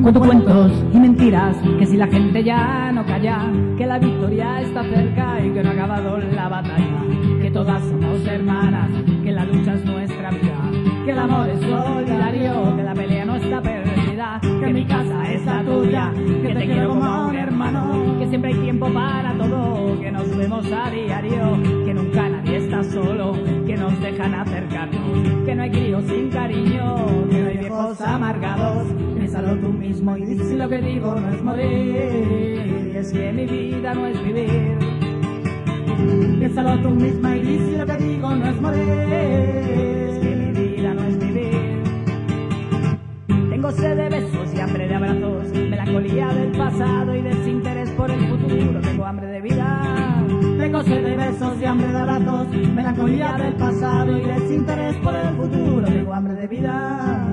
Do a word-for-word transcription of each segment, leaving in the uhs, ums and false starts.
Cuento cuentos y mentiras, que si la gente ya no calla, que la victoria está cerca y que no ha acabado la batalla, que todas somos hermanas, que la lucha es nuestra vida, que el amor es solidario, que la pelea no está perdida, que mi casa es la tuya, que te quiero como un hermano, que siempre hay tiempo para todo, que nos vemos a diario, que nunca nadie está solo, que nos dejan acercarnos, que no hay críos sin cariño, que no hay viejos amargados. Piénsalo tú mismo y di si lo que digo no es morir, y es que mi vida no es vivir. Piénsalo tú misma y di si lo que digo no es morir, es que mi vida no es vivir. Tengo sed de besos y hambre de abrazos, melancolía del pasado y desinterés por el futuro. Tengo hambre de vida. Tengo sed de besos y hambre de abrazos, melancolía del pasado y desinterés por el futuro. Tengo hambre de vida.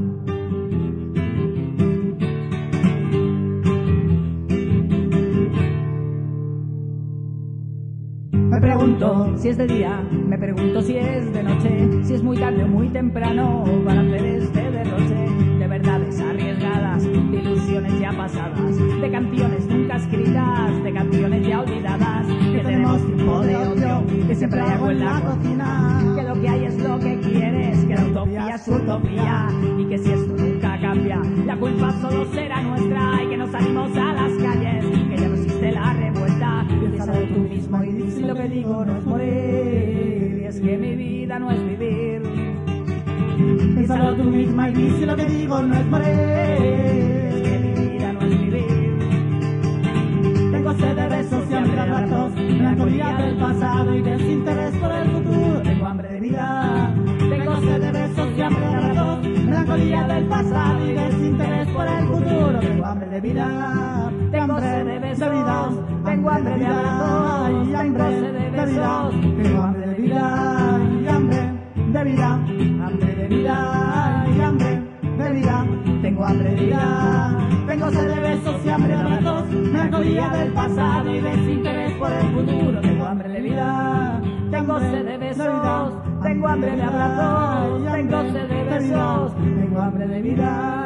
Me pregunto si es de día, me pregunto si es de noche, si es muy tarde o muy temprano para hacer este derroche de verdades arriesgadas, de ilusiones ya pasadas, de canciones nunca escritas, de canciones ya olvidadas, que tenemos tiempo de ocio, que siempre hay algo en la cocina, que lo que hay es lo que quieres, que la utopía es utopía y que si esto nunca cambia, la culpa solo será nuestra y que nos salimos a las calles, que ya no existe la revuelta. Piénsalo tú mismo y di si lo que digo no es morir, y es que mi vida no es vivir. Piénsalo tú misma y di si lo que digo no es morir, es que mi vida no es vivir. Tengo sed de besos y hambre de abrazos, melancolía del pasado y desinterés por el futuro. Tengo hambre de vida. Tengo sed de besos y hambre de abrazos, melancolía del pasado y desinterés por el futuro. Tengo hambre de vida. Tengo sed de besos, tengo hambre de abrazos, tengo sed de besos, tengo hambre de vida y hambre de vida, hambre de vida y hambre de vida, tengo hambre de vida, tengo sed de besos y hambre de abrazos, melancolía del pasado y desinterés por el futuro, tengo hambre de vida, tengo sed de besos, tengo hambre de abrazos, tengo sed de besos, tengo hambre de vida.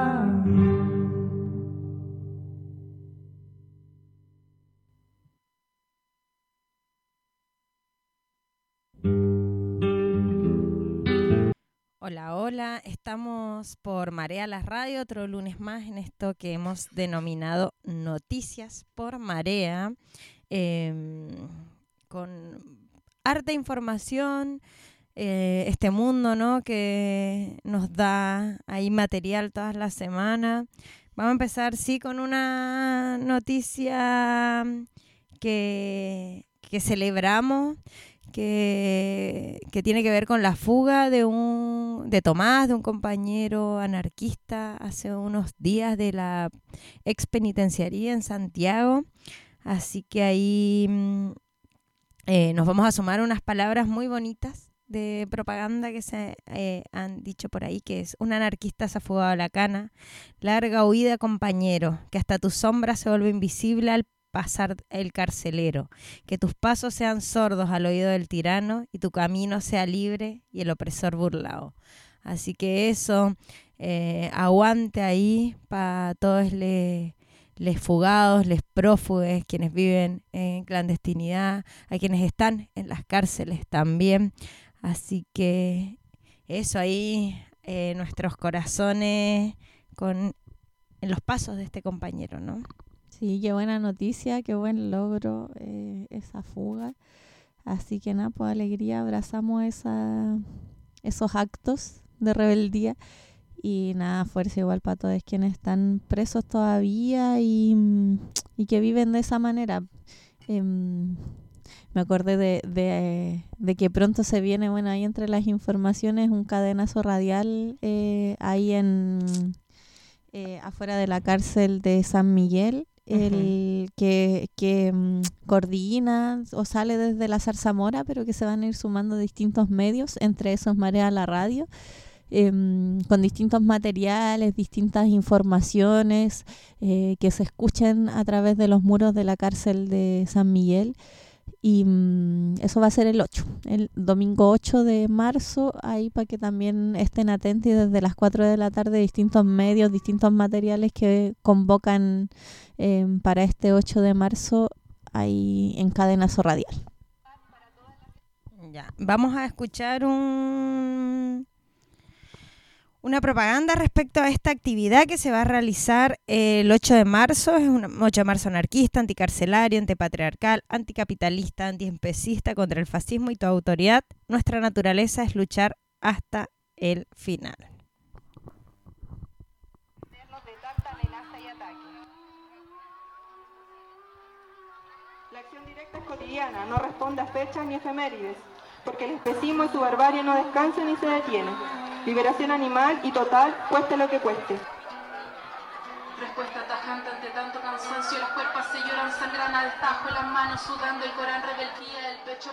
Hola, hola, estamos por Marea la Radio, otro lunes más en esto que hemos denominado Noticias por Marea, eh, con harta información, eh, este mundo, ¿no?, que nos da ahí material todas las semanas. Vamos a empezar, sí, con una noticia que, que celebramos, Que, que tiene que ver con la fuga de un de Tomás, de un compañero anarquista hace unos días de la ex penitenciaría en Santiago. Así que ahí eh, nos vamos a sumar unas palabras muy bonitas de propaganda que se eh, han dicho por ahí, que es: un anarquista se ha fugado a la cana, larga huida compañero, que hasta tu sombra se vuelve invisible al pasar el carcelero, que tus pasos sean sordos al oído del tirano y tu camino sea libre y el opresor burlado. Así que eso, eh, aguante ahí para todos les, les fugados, les prófugues, quienes viven en clandestinidad, a quienes están en las cárceles también. Así que eso ahí, eh, nuestros corazones con, en los pasos de este compañero, ¿no? Sí, qué buena noticia, qué buen logro eh, esa fuga. Así que nada, pues alegría, abrazamos esa, esos actos de rebeldía. Y nada, fuerza igual para todos quienes están presos todavía y, y que viven de esa manera. Eh, me acordé de, de, de que pronto se viene, bueno, ahí entre las informaciones, un cadenazo radial eh, ahí en eh, afuera de la cárcel de San Miguel. El uh-huh. que, que um, coordina o sale desde la Zarzamora, pero que se van a ir sumando distintos medios, entre esos Marea la Radio, eh, con distintos materiales, distintas informaciones eh, que se escuchen a través de los muros de la cárcel de San Miguel. Y mmm, eso va a ser el ocho, el domingo ocho de marzo, ahí para que también estén atentos, y desde las cuatro de la tarde distintos medios, distintos materiales que convocan eh, para este ocho de marzo ahí en Cadenazo Radial. Ya, vamos a escuchar un... una propaganda respecto a esta actividad que se va a realizar el ocho de marzo. Es un ocho de marzo anarquista, anticarcelario, antipatriarcal, anticapitalista, antiespecista, contra el fascismo y toda autoridad. Nuestra naturaleza es luchar hasta el final. La acción directa es cotidiana, no responde a fechas ni efemérides, porque el especismo y su barbarie no descansan ni se detienen. Liberación animal y total, cueste lo que cueste. Respuesta tajante ante tanto cansancio, los cuerpos se lloran, sangran a destajo, las manos sudando, el Corán rebeldía, el pecho...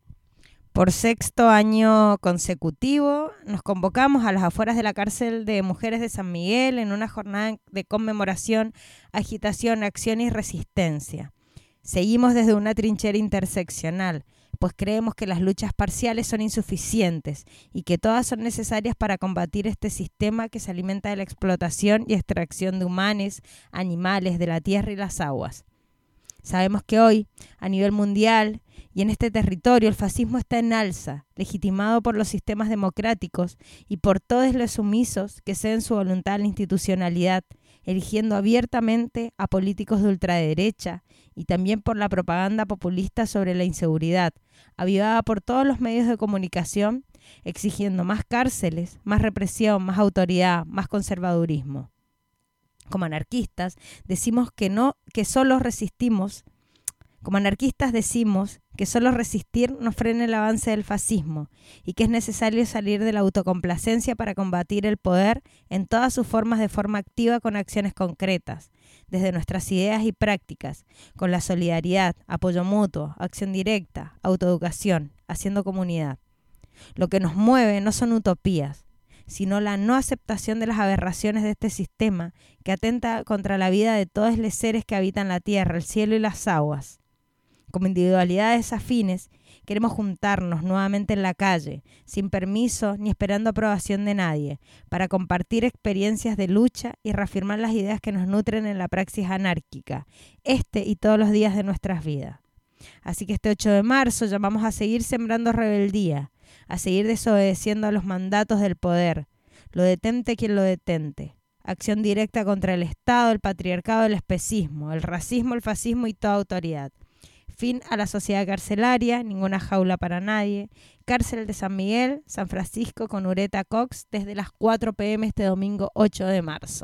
Por sexto año consecutivo nos convocamos a las afueras de la cárcel de mujeres de San Miguel en una jornada de conmemoración, agitación, acción y resistencia. Seguimos desde una trinchera interseccional, pues creemos que las luchas parciales son insuficientes y que todas son necesarias para combatir este sistema que se alimenta de la explotación y extracción de humanos, animales, de la tierra y las aguas. Sabemos que hoy, a nivel mundial y en este territorio, el fascismo está en alza, legitimado por los sistemas democráticos y por todos los sumisos que ceden su voluntad a la institucionalidad, eligiendo abiertamente a políticos de ultraderecha, y también por la propaganda populista sobre la inseguridad, avivada por todos los medios de comunicación, exigiendo más cárceles, más represión, más autoridad, más conservadurismo. Como anarquistas decimos que no, que solo resistimos, como anarquistas decimos que solo resistir nos frena el avance del fascismo y que es necesario salir de la autocomplacencia para combatir el poder en todas sus formas de forma activa con acciones concretas, desde nuestras ideas y prácticas, con la solidaridad, apoyo mutuo, acción directa, autoeducación, haciendo comunidad. Lo que nos mueve no son utopías, sino la no aceptación de las aberraciones de este sistema que atenta contra la vida de todos los seres que habitan la tierra, el cielo y las aguas. Como individualidades afines, queremos juntarnos nuevamente en la calle, sin permiso ni esperando aprobación de nadie, para compartir experiencias de lucha y reafirmar las ideas que nos nutren en la praxis anárquica, este y todos los días de nuestras vidas. Así que este ocho de marzo llamamos a seguir sembrando rebeldía, a seguir desobedeciendo a los mandatos del poder. Lo detente quien lo detente. Acción directa contra el Estado, el patriarcado, el especismo, el racismo, el fascismo y toda autoridad. Fin a la sociedad carcelaria, ninguna jaula para nadie. Cárcel de San Miguel, San Francisco con Ureta Cox desde las cuatro pe eme este domingo ocho de marzo.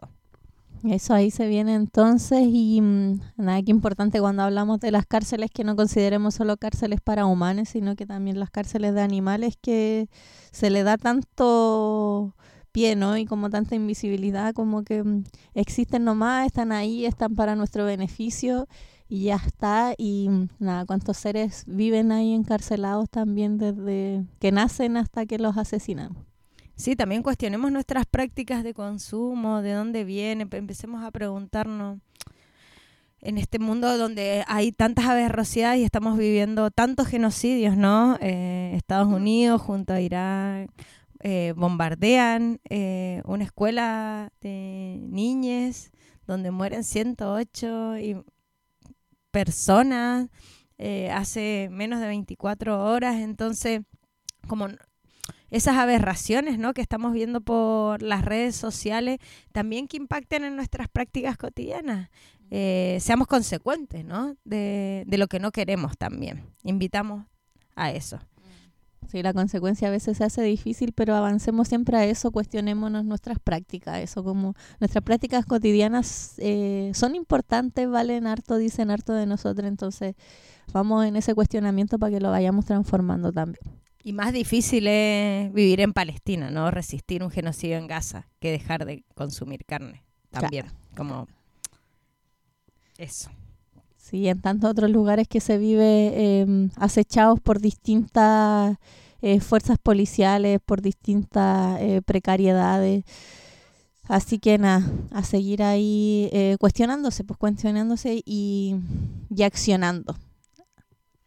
Eso ahí se viene entonces y mmm, nada, que importante cuando hablamos de las cárceles que no consideremos solo cárceles para humanos, sino que también las cárceles de animales que se le da tanto pie, ¿no? Y como tanta invisibilidad, como que mmm, existen nomás, están ahí, están para nuestro beneficio y ya está. Y mmm, nada, cuántos seres viven ahí encarcelados también desde que nacen hasta que los asesinan. Sí, también cuestionemos nuestras prácticas de consumo, de dónde viene, empecemos a preguntarnos en este mundo donde hay tantas aberraciones y estamos viviendo tantos genocidios, ¿no? Eh, Estados Unidos junto a Irak eh, bombardean eh, una escuela de niñas donde mueren ciento ocho y personas eh, hace menos de veinticuatro horas, entonces como esas aberraciones, ¿no?, que estamos viendo por las redes sociales, también que impacten en nuestras prácticas cotidianas. Eh, seamos consecuentes, ¿no?, de, de lo que no queremos también. Invitamos a eso. Sí, la consecuencia a veces se hace difícil, pero avancemos siempre a eso, cuestionémonos nuestras prácticas, eso como nuestras prácticas cotidianas eh, son importantes, valen harto, dicen harto de nosotros, entonces vamos en ese cuestionamiento para que lo vayamos transformando también. Y más difícil es vivir en Palestina, ¿no? Resistir un genocidio en Gaza que dejar de consumir carne también, claro, como eso. Sí, en tantos otros lugares que se vive eh, acechados por distintas eh, fuerzas policiales, por distintas eh, precariedades. Así que nada, a seguir ahí eh, cuestionándose, pues cuestionándose y, y accionando.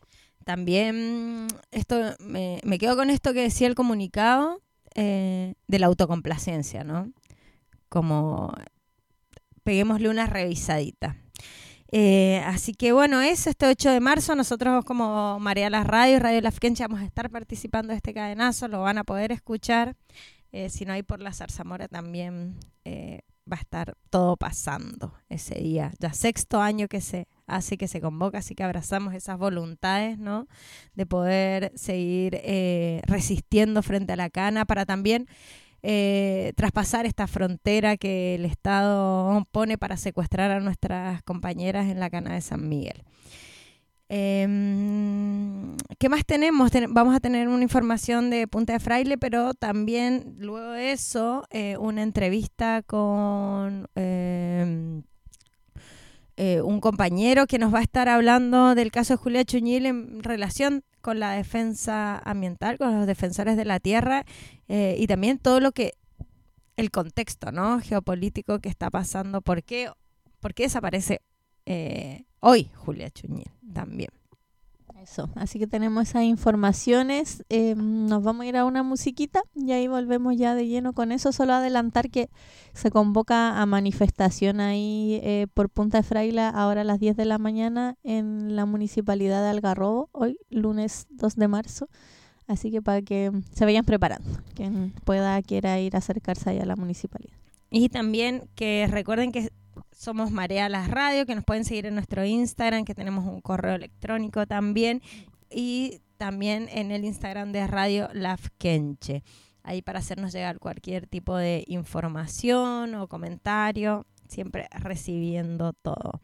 también esto me, me quedo con esto que decía el comunicado eh, de la autocomplacencia, ¿no? Como peguémosle una revisadita. Eh, así que bueno, eso, este ocho de marzo, nosotros como Marea Las Radio, Radio Lafkenche, vamos a estar participando de este cadenazo, lo van a poder escuchar. Eh, si no hay por la Zarzamora también eh, va a estar todo pasando ese día. Ya sexto año que se hace, que se convoca, así que abrazamos esas voluntades, ¿no? De poder seguir eh, resistiendo frente a la cana para también eh, traspasar esta frontera que el Estado pone para secuestrar a nuestras compañeras en la cana de San Miguel. Eh, ¿Qué más tenemos? Ten- vamos a tener una información de Punta de Fraile, pero también luego de eso eh, una entrevista con eh, eh, un compañero que nos va a estar hablando del caso de Julia Chuñil en relación con la defensa ambiental, con los defensores de la tierra eh, y también todo lo que, el contexto, ¿no? Geopolítico que está pasando. ¿Por qué, por qué desaparece eh, hoy Julia Chuñil también? Eso, así que tenemos esas informaciones. Eh, nos vamos a ir a una musiquita y ahí volvemos ya de lleno con eso. Solo adelantar que se convoca a manifestación ahí eh, por Punta de Fraile ahora a las diez de la mañana en la municipalidad de Algarrobo, hoy lunes dos de marzo. Así que para que se vayan preparando, quien pueda, quiera ir a acercarse ahí a la municipalidad. Y también que recuerden que somos Marea Las Radio, que nos pueden seguir en nuestro Instagram, que tenemos un correo electrónico también, y también en el Instagram de Radio Lafkenche, ahí para hacernos llegar cualquier tipo de información o comentario, siempre recibiendo todo.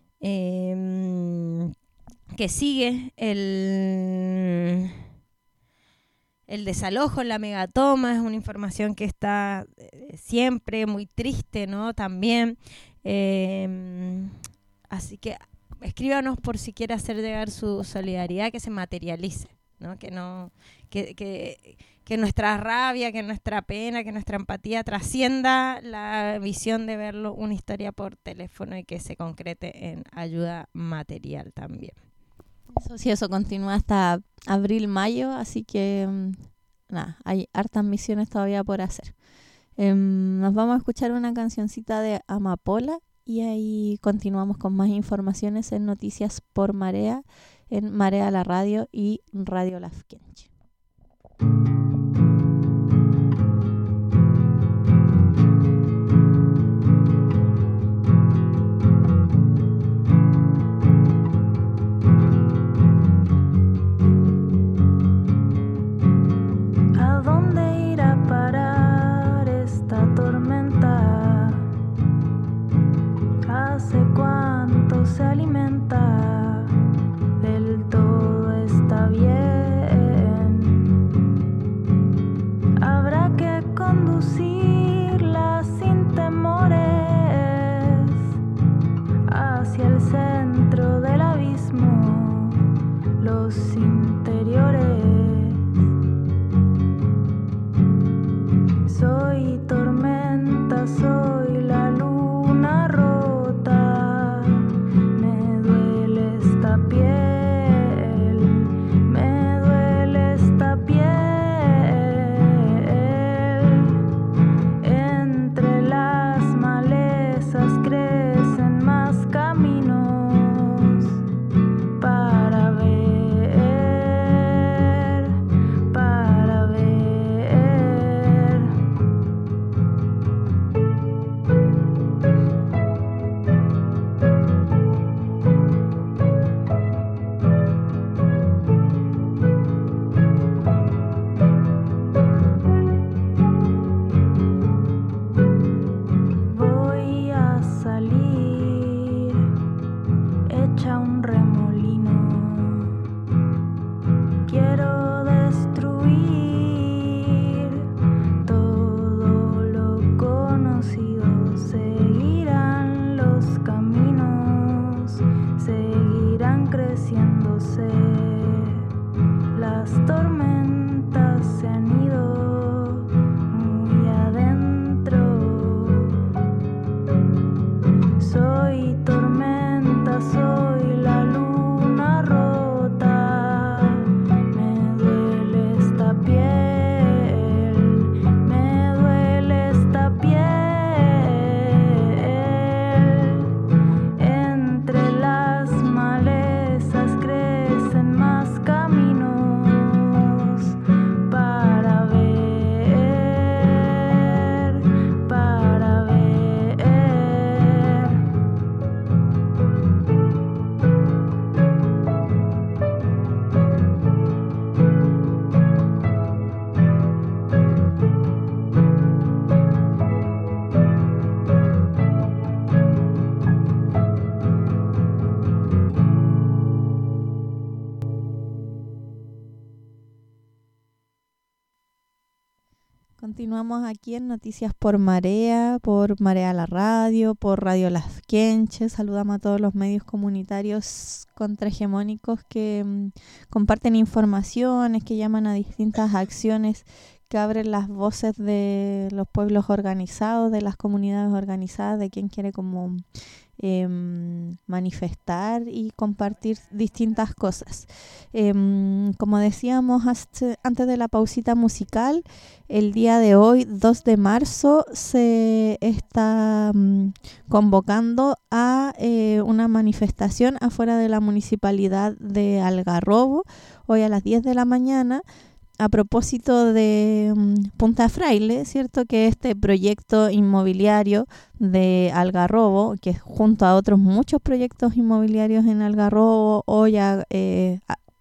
Eh, que sigue el... El desalojo en la megatoma es una información que está eh, siempre muy triste, ¿no? También. Eh, así que escríbanos por si quiere hacer llegar su solidaridad, que se materialice, ¿no? Que no, que, que, que nuestra rabia, que nuestra pena, que nuestra empatía trascienda la visión de verlo una historia por teléfono y que se concrete en ayuda material también. Eso sí, eso continúa hasta abril, mayo, así que nada, hay hartas misiones todavía por hacer. Eh, nos vamos a escuchar una cancioncita de Amapola y ahí continuamos con más informaciones en Noticias por Marea, en Marea la Radio y Radio Lafkenche. Se alimenta del todo, está bien. Habrá que conducirla sin temores hacia el centro del abismo, los interiores. Soy tormenta, soy la luna rota. Me duele esta piel, me duele esta piel. continuamos aquí en Noticias por Marea, por Marea la Radio, por Radio Las Quenches. Saludamos a todos los medios comunitarios contrahegemónicos que um, comparten informaciones, que llaman a distintas acciones, que abren las voces de los pueblos organizados, de las comunidades organizadas, de quien quiere como eh, manifestar y compartir distintas cosas. Eh, como decíamos hasta, antes de la pausita musical, el día de hoy, dos de marzo, se está um, convocando a eh, una manifestación afuera de la municipalidad de Algarrobo, hoy a las diez de la mañana, a propósito de um, Punta Fraile, ¿cierto? Que este proyecto inmobiliario de Algarrobo, que junto a otros muchos proyectos inmobiliarios en Algarrobo, o ya eh,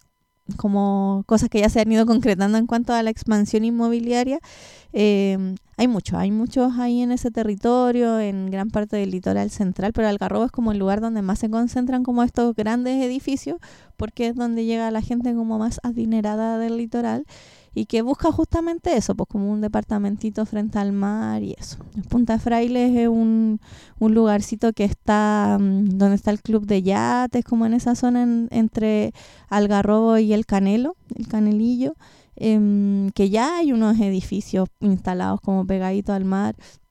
como cosas que ya se han ido concretando en cuanto a la expansión inmobiliaria, eh, hay muchos, hay muchos ahí en ese territorio, en gran parte del litoral central, pero Algarrobo es como el lugar donde más se concentran como estos grandes edificios, porque es donde llega la gente como más adinerada del litoral y que busca justamente eso, pues como un departamentito frente al mar y eso. Punta Fraile es un, un lugarcito que está um, donde está el club de yates, como en esa zona en, entre Algarrobo y el Canelo, el Canelillo, eh, que ya hay unos edificios instalados como pegaditos al mar.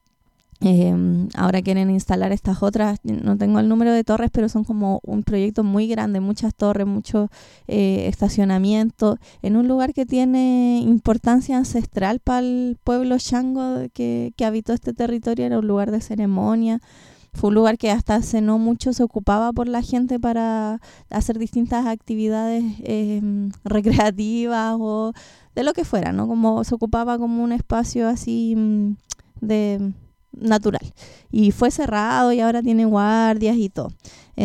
Eh, ahora quieren instalar estas otras, no tengo el número de torres, pero son como un proyecto muy grande, muchas torres, mucho eh, estacionamiento, en un lugar que tiene importancia ancestral para el pueblo chango que, que habitó este territorio. Era un lugar de ceremonia, fue un lugar que hasta hace no mucho se ocupaba por la gente para hacer distintas actividades eh, recreativas o de lo que fuera, ¿no? Como se ocupaba como un espacio así de natural, y fue cerrado y ahora tiene guardias y todo.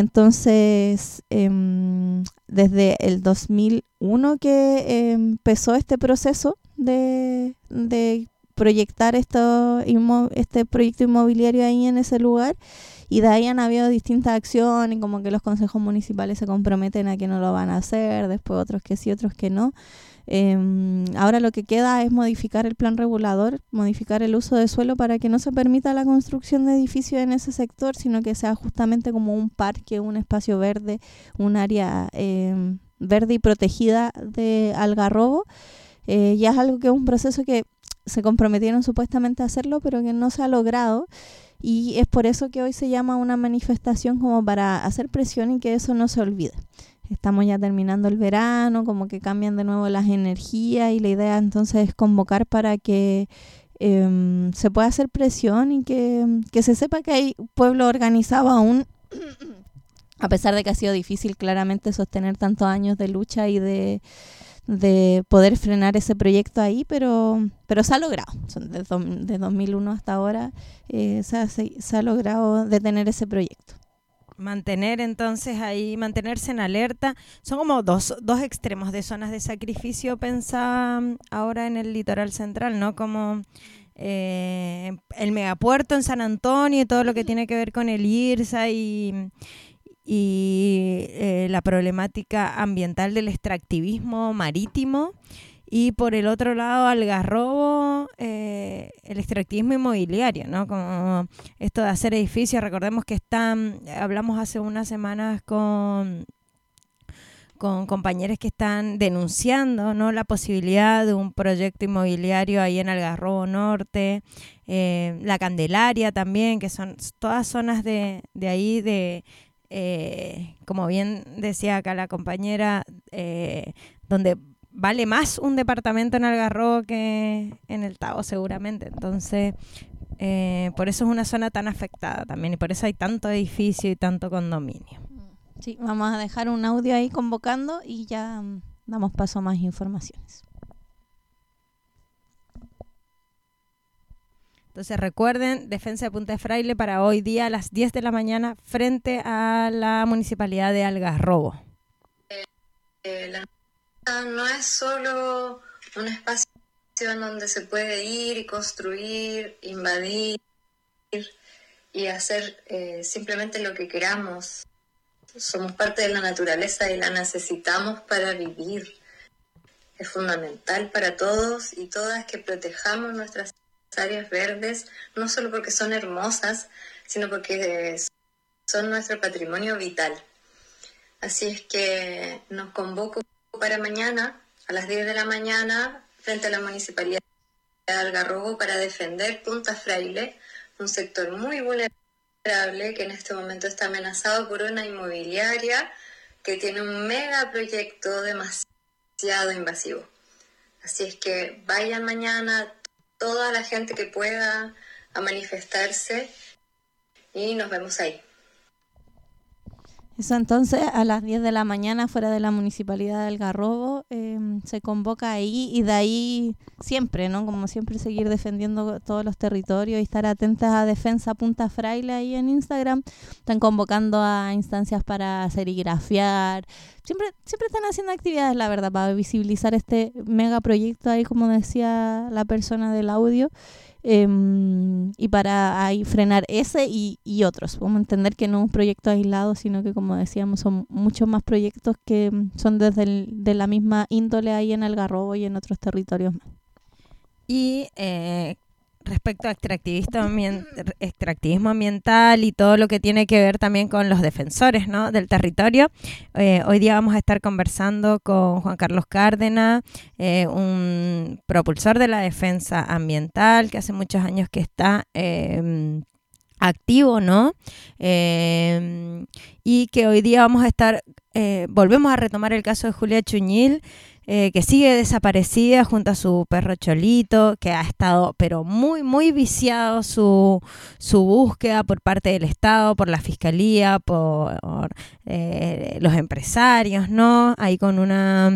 Entonces eh, desde el dos mil uno que eh, empezó este proceso de, de proyectar esto, este proyecto inmobiliario ahí en ese lugar, y de ahí han habido distintas acciones, como que los consejos municipales se comprometen a que no lo van a hacer, después otros que sí, otros que no. Eh, ahora lo que queda es modificar el plan regulador, modificar el uso de suelo para que no se permita la construcción de edificios en ese sector, sino que sea justamente como un parque, un espacio verde, un área eh, verde y protegida de Algarrobo. Eh, ya es algo que es un proceso que se comprometieron supuestamente a hacerlo, pero que no se ha logrado. Y es por eso que hoy se llama una manifestación, como para hacer presión y que eso no se olvide. Estamos ya terminando el verano, como que cambian de nuevo las energías, y la idea entonces es convocar para que eh, se pueda hacer presión y que, que se sepa que hay pueblo organizado aún, a pesar de que ha sido difícil claramente sostener tantos años de lucha y de, de poder frenar ese proyecto ahí, pero, pero se ha logrado. De, de dos mil uno hasta ahora eh, se, ha, se, se ha logrado detener ese proyecto. Mantener entonces ahí, mantenerse en alerta. Son como dos, dos extremos de zonas de sacrificio, pensaba ahora en el litoral central, ¿no? Como eh, el megapuerto en San Antonio y todo lo que tiene que ver con el IRSA y, y eh, la problemática ambiental del extractivismo marítimo. Y por el otro lado, Algarrobo, eh, el extractivismo inmobiliario, ¿no? Como esto de hacer edificios. Recordemos que están, hablamos hace unas semanas con, con compañeros que están denunciando, ¿no?, la posibilidad de un proyecto inmobiliario ahí en Algarrobo Norte, eh, La Candelaria también, que son todas zonas de, de ahí, de eh, como bien decía acá la compañera, eh, donde vale más un departamento en Algarrobo que en el Tao seguramente. Entonces, eh, por eso es una zona tan afectada también, y por eso hay tanto edificio y tanto condominio. Sí, vamos a dejar un audio ahí convocando y ya um, damos paso a más informaciones. Entonces recuerden, defensa de Punta Fraile para hoy día a las diez de la mañana frente a la Municipalidad de Algarrobo. Eh, eh, la no es solo un espacio en donde se puede ir y construir, invadir y hacer eh, simplemente lo que queramos. Somos parte de la naturaleza y la necesitamos para vivir. Es fundamental para todos y todas que protejamos nuestras áreas verdes, no solo porque son hermosas, sino porque son nuestro patrimonio vital. Así es que nos convoco para mañana, a las diez de la mañana, frente a la Municipalidad de Algarrobo, para defender Punta Fraile, un sector muy vulnerable que en este momento está amenazado por una inmobiliaria que tiene un megaproyecto demasiado invasivo. Así es que vayan mañana toda la gente que pueda a manifestarse y nos vemos ahí. Eso entonces a las diez de la mañana fuera de la Municipalidad de Algarrobo eh, se convoca ahí y de ahí siempre, ¿no? Como siempre seguir defendiendo todos los territorios y estar atentas a Defensa Punta Fraile ahí en Instagram. Están convocando a instancias para serigrafiar. Siempre, siempre están haciendo actividades, la verdad, para visibilizar este megaproyecto ahí, como decía la persona del audio. Eh, y para ahí frenar ese y, y otros. Podemos entender que no es un proyecto aislado, sino que, como decíamos, son muchos más proyectos que son desde el, de la misma índole ahí en Algarrobo y en otros territorios más. Y eh, respecto a extractivismo, ambient, extractivismo ambiental y todo lo que tiene que ver también con los defensores, ¿no?, del territorio, eh, hoy día vamos a estar conversando con Juan Carlos Cárdenas, eh, un propulsor de la defensa ambiental que hace muchos años que está eh, activo, ¿no? Eh, y que hoy día vamos a estar, eh, volvemos a retomar el caso de Julia Chuñil, Eh, que sigue desaparecida junto a su perro Cholito, que ha estado pero muy, muy viciado su, su búsqueda por parte del Estado, por la Fiscalía, por eh, los empresarios, ¿no? Ahí con una...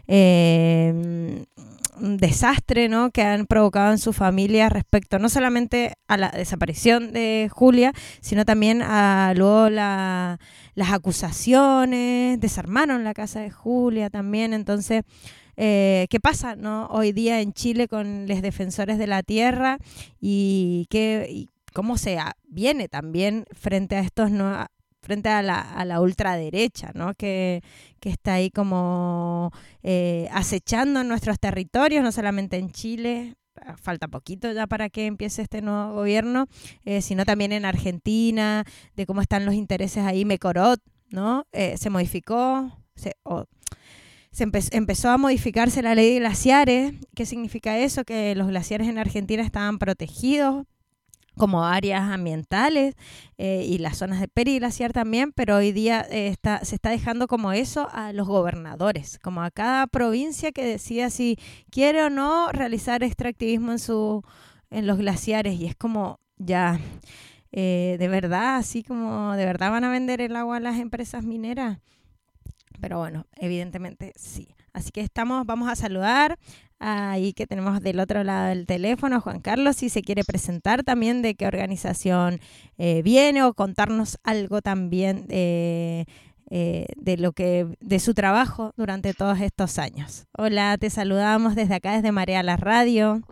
Eh, un desastre, ¿no?, que han provocado en su familia respecto no solamente a la desaparición de Julia, sino también a luego la, las acusaciones, desarmaron la casa de Julia también. Entonces, eh, ¿qué pasa, no, hoy día en Chile con los defensores de la tierra y, qué, y cómo se viene también frente a estos no frente a la, a la ultraderecha, ¿no?, que, que está ahí como eh, acechando en nuestros territorios, no solamente en Chile, falta poquito ya para que empiece este nuevo gobierno, eh, sino también en Argentina, de cómo están los intereses ahí. Mecorot, ¿no?, eh, se modificó, se, oh, se empe- empezó a modificarse la ley de glaciares. ¿Qué significa eso? Que los glaciares en Argentina estaban protegidos como áreas ambientales eh, y las zonas de periglaciar también, pero hoy día eh, está, se está dejando como eso a los gobernadores, como a cada provincia que decida si quiere o no realizar extractivismo en su en los glaciares, y es como ya eh, de verdad, así como de verdad van a vender el agua a las empresas mineras. Pero bueno, evidentemente sí. Así que estamos, vamos a saludar ahí que tenemos del otro lado del teléfono a Juan Carlos, si se quiere presentar también de qué organización eh, viene, o contarnos algo también eh, eh, de lo que de su trabajo durante todos estos años. Hola, te saludamos desde acá, desde Marea la Radio.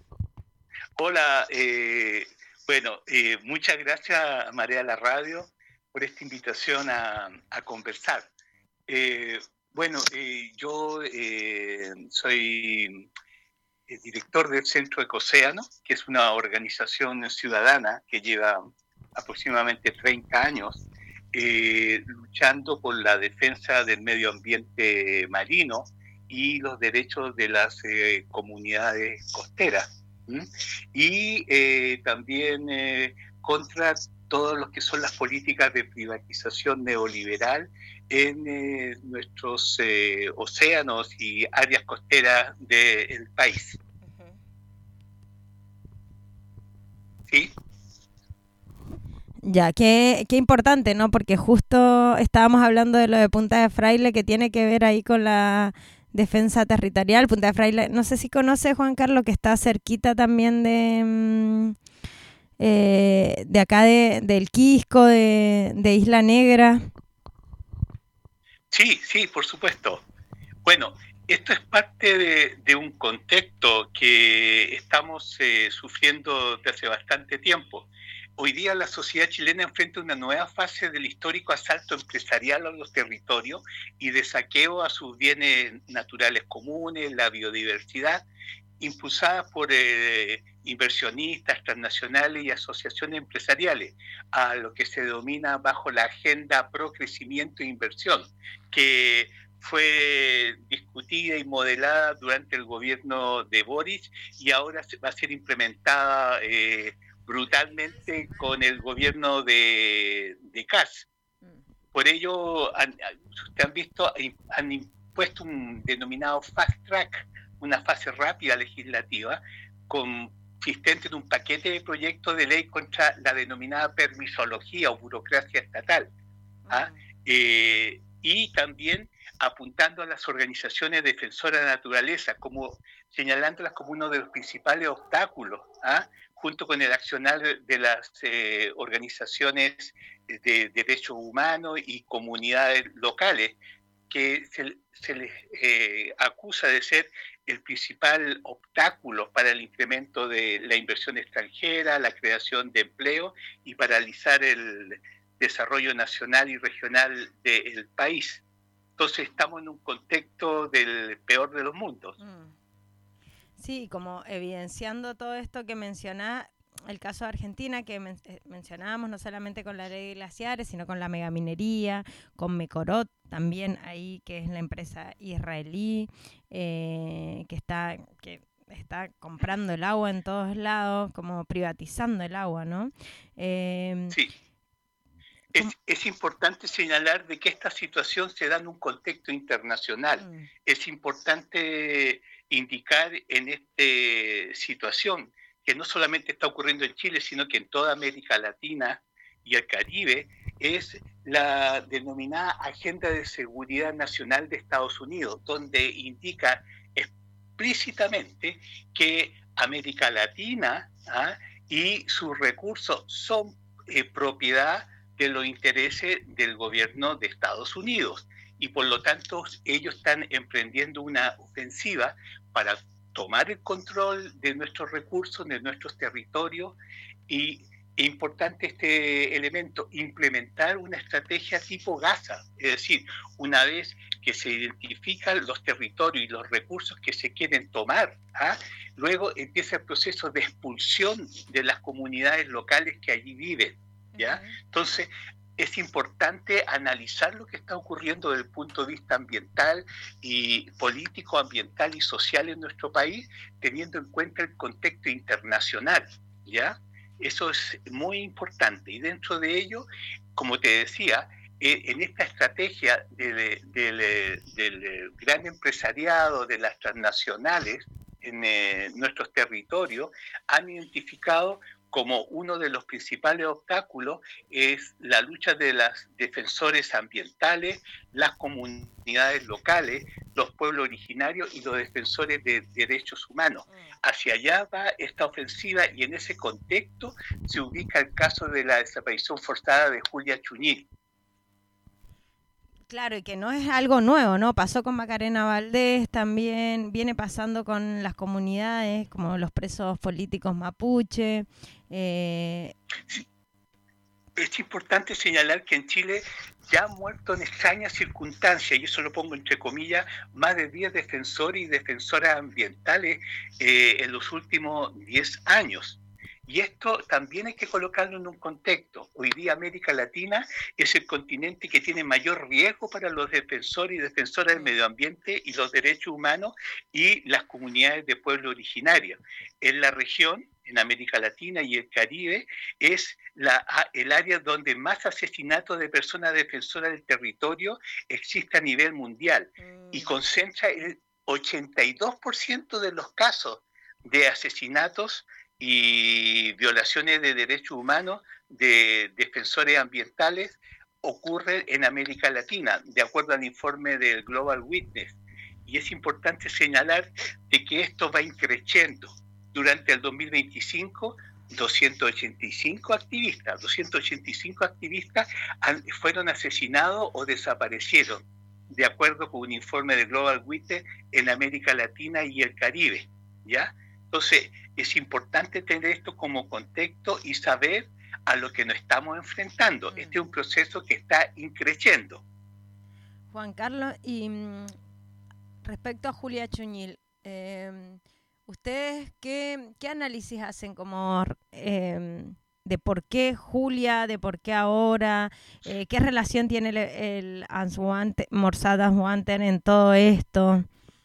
Hola, eh, bueno, eh, muchas gracias a Marea la Radio por esta invitación a, a conversar. Eh, Bueno, eh, yo eh, soy el director del Centro Ecocéano, que es una organización ciudadana que lleva aproximadamente treinta años eh, luchando por la defensa del medio ambiente marino y los derechos de las eh, comunidades costeras. ¿Mm? Y eh, también eh, contra todo lo que son las políticas de privatización neoliberal en eh, nuestros eh, océanos y áreas costeras del país. Uh-huh. ¿Sí? Ya, qué, qué importante, ¿no? Porque justo estábamos hablando de lo de Punta de Fraile, que tiene que ver ahí con la defensa territorial. Punta de Fraile, no sé si conoce, Juan Carlos, que está cerquita también de... Mmm, Eh, de acá de, del Quisco, de, de Isla Negra. Sí, sí, por supuesto. Bueno, esto es parte de, de un contexto que estamos eh, sufriendo desde hace bastante tiempo. Hoy día la sociedad chilena enfrenta una nueva fase del histórico asalto empresarial a los territorios y de saqueo a sus bienes naturales comunes, la biodiversidad, impulsadas por eh, inversionistas transnacionales y asociaciones empresariales, a lo que se denomina bajo la agenda pro crecimiento e inversión, que fue discutida y modelada durante el gobierno de Boris y ahora va a ser implementada eh, brutalmente con el gobierno de, de Kast. Por ello, han, ustedes han visto, han impuesto un denominado fast track, una fase rápida legislativa, consistente en un paquete de proyectos de ley contra la denominada permisología o burocracia estatal. ¿ah? Eh, y también apuntando a las organizaciones defensoras de la naturaleza, como señalándolas como uno de los principales obstáculos, ¿ah? junto con el accionar de las eh, organizaciones de derechos humanos y comunidades locales, que se, se les eh, acusa de ser el principal obstáculo para el incremento de la inversión extranjera, la creación de empleo y paralizar el desarrollo nacional y regional del país. Entonces estamos en un contexto del peor de los mundos. Sí, como evidenciando todo esto que mencionás, el caso de Argentina que men- mencionábamos, no solamente con la ley de glaciares, sino con la megaminería, con Mekorot también ahí, que es la empresa israelí, eh, que está que está comprando el agua en todos lados, como privatizando el agua, ¿no? Eh, sí. Es, es importante señalar de que esta situación se da en un contexto internacional. Mm. Es importante indicar en esta situación que no solamente está ocurriendo en Chile, sino que en toda América Latina y el Caribe, es la denominada Agenda de Seguridad Nacional de Estados Unidos, donde indica explícitamente que América Latina ¿ah? y sus recursos son eh, propiedad de los intereses del gobierno de Estados Unidos. Y por lo tanto, ellos están emprendiendo una ofensiva para tomar el control de nuestros recursos, de nuestros territorios, y es importante este elemento, implementar una estrategia tipo Gaza, es decir, una vez que se identifican los territorios y los recursos que se quieren tomar, ¿ah? luego empieza el proceso de expulsión de las comunidades locales que allí viven, ¿ya? Entonces, es importante analizar lo que está ocurriendo desde el punto de vista ambiental y político, ambiental y social en nuestro país, teniendo en cuenta el contexto internacional, ¿ya? Eso es muy importante. Y dentro de ello, como te decía, eh, en esta estrategia del, del, del gran empresariado, de las transnacionales en eh, nuestros territorios, han identificado como uno de los principales obstáculos es la lucha de los defensores ambientales, las comunidades locales, los pueblos originarios y los defensores de derechos humanos. Hacia allá va esta ofensiva y en ese contexto se ubica el caso de la desaparición forzada de Julia Chuñil. Claro, y que no es algo nuevo, ¿no? Pasó con Macarena Valdés también, viene pasando con las comunidades, como los presos políticos mapuche. Eh... Sí. Es importante señalar que en Chile ya han muerto en extrañas circunstancias, y eso lo pongo entre comillas, más de diez defensores y defensoras ambientales eh, en los últimos diez años. Y esto también hay que colocarlo en un contexto. Hoy día América Latina es el continente que tiene mayor riesgo para los defensores y defensoras del medio ambiente y los derechos humanos y las comunidades de pueblo originario. En la región, en América Latina y el Caribe, es la, el área donde más asesinatos de personas defensoras del territorio existe a nivel mundial y concentra el ochenta y dos por ciento de los casos de asesinatos y violaciones de derechos humanos de defensores ambientales ocurren en América Latina, de acuerdo al informe del Global Witness. Y es importante señalar de que esto va increciendo. Durante el dos mil veinticinco, doscientos ochenta y cinco activistas, doscientos ochenta y cinco activistas han, fueron asesinados o desaparecieron, de acuerdo con un informe del Global Witness en América Latina y el Caribe, ¿ya? Entonces, es importante tener esto como contexto y saber a lo que nos estamos enfrentando. Mm. Este es un proceso que está increciendo. Juan Carlos, y respecto a Julia Chuñil, eh, ¿Ustedes qué, qué análisis hacen como eh, de por qué Julia, de por qué ahora, eh, qué relación tiene el, el Morsad Answanter en todo esto?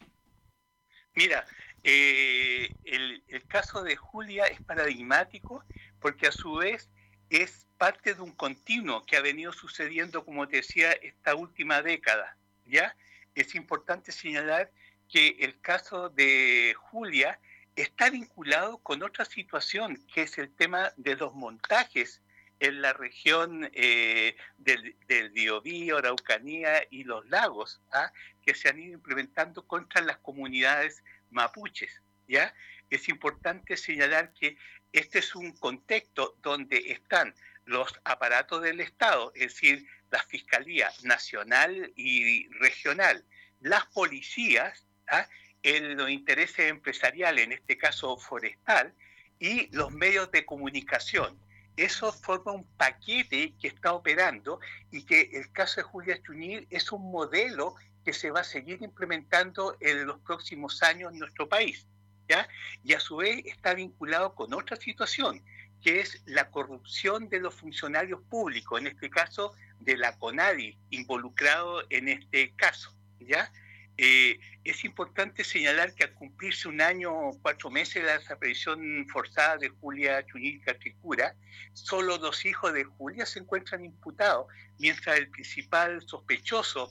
Mira, eh, el, el caso de Julia es paradigmático porque a su vez es parte de un continuo que ha venido sucediendo, como te decía, esta última década, ¿ya? Es importante señalar que el caso de Julia está vinculado con otra situación, que es el tema de los montajes en la región eh, del, del Biobío, Araucanía y los lagos, ¿ah? que se han ido implementando contra las comunidades mapuches, ¿ya? Es importante señalar que este es un contexto donde están los aparatos del Estado, es decir, la Fiscalía Nacional y Regional, las policías, ¿ah? en los intereses empresariales, en este caso forestal, y los medios de comunicación. Eso forma un paquete que está operando y que el caso de Julia Chuñil es un modelo que se va a seguir implementando en los próximos años en nuestro país, ¿ya? Y a su vez está vinculado con otra situación, que es la corrupción de los funcionarios públicos, en este caso de la CONADI, involucrado en este caso, ¿ya? Eh, es importante señalar que al cumplirse un año o cuatro meses de la desaparición forzada de Julia Chuñil Catricura, solo dos hijos de Julia se encuentran imputados, mientras el principal sospechoso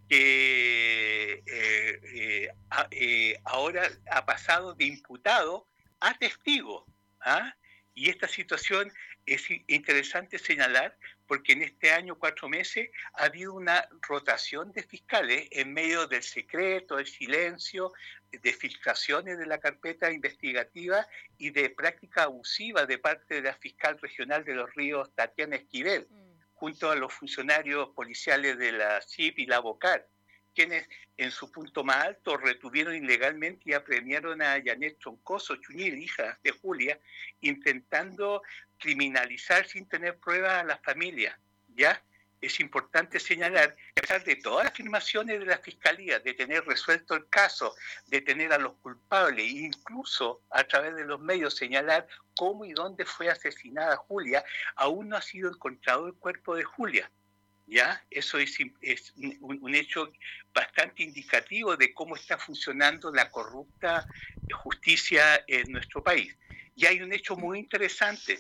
que eh, eh, a, eh, ahora ha pasado de imputado a testigo, ¿ah? Y esta situación es interesante señalar porque en este año, cuatro meses, ha habido una rotación de fiscales en medio del secreto, del silencio, de filtraciones de la carpeta investigativa y de práctica abusiva de parte de la fiscal regional de Los Ríos, Tatiana Esquivel, mm. junto a los funcionarios policiales de la C I P y la BOCAR, quienes en su punto más alto retuvieron ilegalmente y apremiaron a Janet Troncoso Chuñil, hija de Julia, intentando criminalizar sin tener pruebas a la familia, ¿ya? Es importante señalar que a pesar de todas las afirmaciones de la Fiscalía, de tener resuelto el caso, de tener a los culpables, incluso a través de los medios señalar cómo y dónde fue asesinada Julia, aún no ha sido encontrado el cuerpo de Julia. ¿Ya? Eso es, es un, un hecho bastante indicativo de cómo está funcionando la corrupta justicia en nuestro país. Y hay un hecho muy interesante,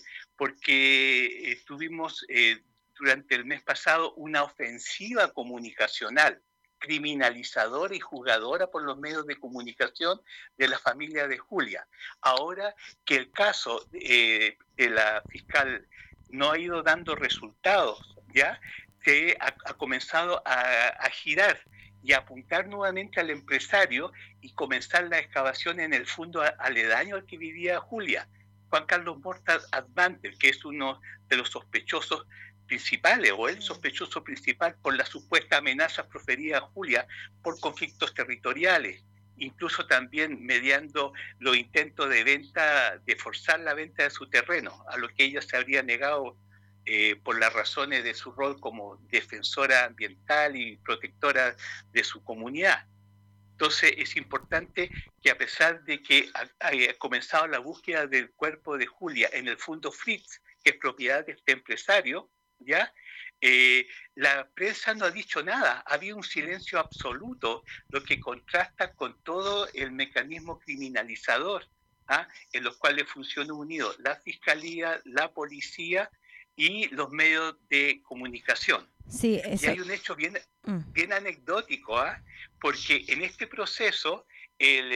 porque eh, tuvimos eh, durante el mes pasado una ofensiva comunicacional, criminalizadora y juzgadora por los medios de comunicación de la familia de Julia. Ahora que el caso eh, de la fiscal no ha ido dando resultados, ¿ya? Se ha, ha comenzado a, a girar y a apuntar nuevamente al empresario y comenzar la excavación en el fondo aledaño al que vivía Julia. Juan Carlos Morsad Answanter, que es uno de los sospechosos principales, o el sospechoso principal por las supuestas amenazas proferidas a Julia por conflictos territoriales, incluso también mediando los intentos de venta, de forzar la venta de su terreno, a lo que ella se habría negado Eh, por las razones de su rol como defensora ambiental y protectora de su comunidad. Entonces es importante que a pesar de que ha, ha comenzado la búsqueda del cuerpo de Julia en el fondo Fritz, que es propiedad de este empresario, ¿ya? Eh, la prensa no ha dicho nada, ha habido un silencio absoluto, lo que contrasta con todo el mecanismo criminalizador, ¿ah? en los cuales funcionan unidos la Fiscalía, la Policía y los medios de comunicación. Sí, eso. Y hay un hecho bien, bien anecdótico, ¿eh? porque en este proceso el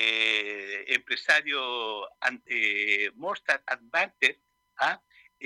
eh, empresario eh, Morsad Answanter ¿ah?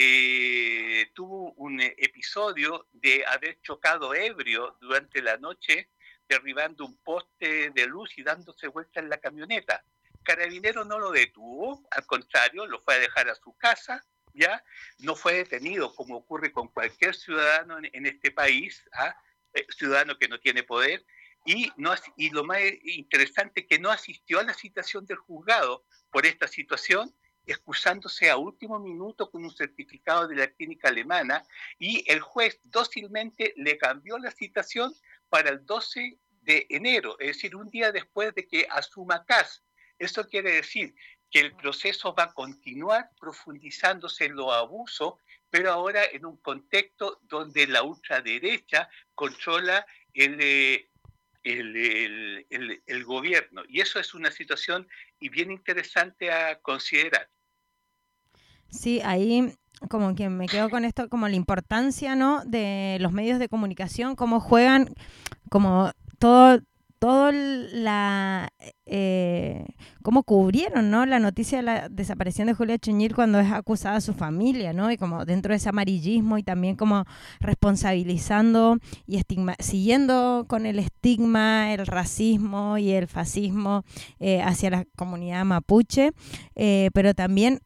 eh, tuvo un episodio de haber chocado ebrio durante la noche, derribando un poste de luz y dándose vuelta en la camioneta. Carabinero no lo detuvo, al contrario, lo fue a dejar a su casa, ya no fue detenido como ocurre con cualquier ciudadano en, en este país, ¿ah? eh, ciudadano que no tiene poder, y, no, y lo más interesante que no asistió a la citación del juzgado por esta situación, excusándose a último minuto con un certificado de la clínica alemana, y el juez dócilmente le cambió la citación para el doce de enero, es decir, un día después de que asuma Kast. Eso quiere decir que el proceso va a continuar profundizándose en los abusos, pero ahora en un contexto donde la ultraderecha controla el, el, el, el, el gobierno. Y eso es una situación y bien interesante a considerar. Sí, ahí como que me quedo con esto, como la importancia, ¿no?, de los medios de comunicación, cómo juegan, como todo, todo la, eh, cómo cubrieron, ¿no?, la noticia de la desaparición de Julia Chuñil cuando es acusada a su familia, ¿no?, y como dentro de ese amarillismo y también como responsabilizando y estigma, siguiendo con el estigma, el racismo y el fascismo eh, hacia la comunidad mapuche, eh, pero también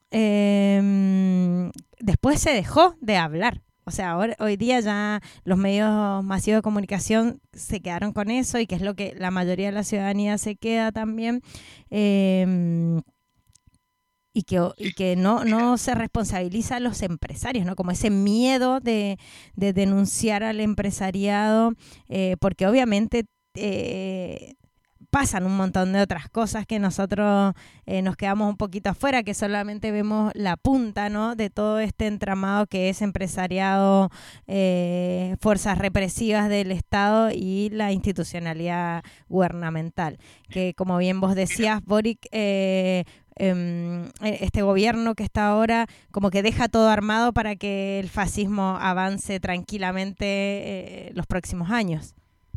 Eh, después se dejó de hablar. O sea, ahora, hoy día ya los medios masivos de comunicación se quedaron con eso y que es lo que la mayoría de la ciudadanía se queda también. Eh, y que, y que no, no se responsabiliza a los empresarios, ¿no? Como ese miedo de, de denunciar al empresariado, eh, porque obviamente eh, pasan un montón de otras cosas que nosotros eh, nos quedamos un poquito afuera, que solamente vemos la punta, ¿no?, de todo este entramado que es empresariado, eh, fuerzas represivas del Estado y la institucionalidad gubernamental. Que como bien vos decías, Boric, eh, eh, este gobierno que está ahora como que deja todo armado para que el fascismo avance tranquilamente eh, los próximos años.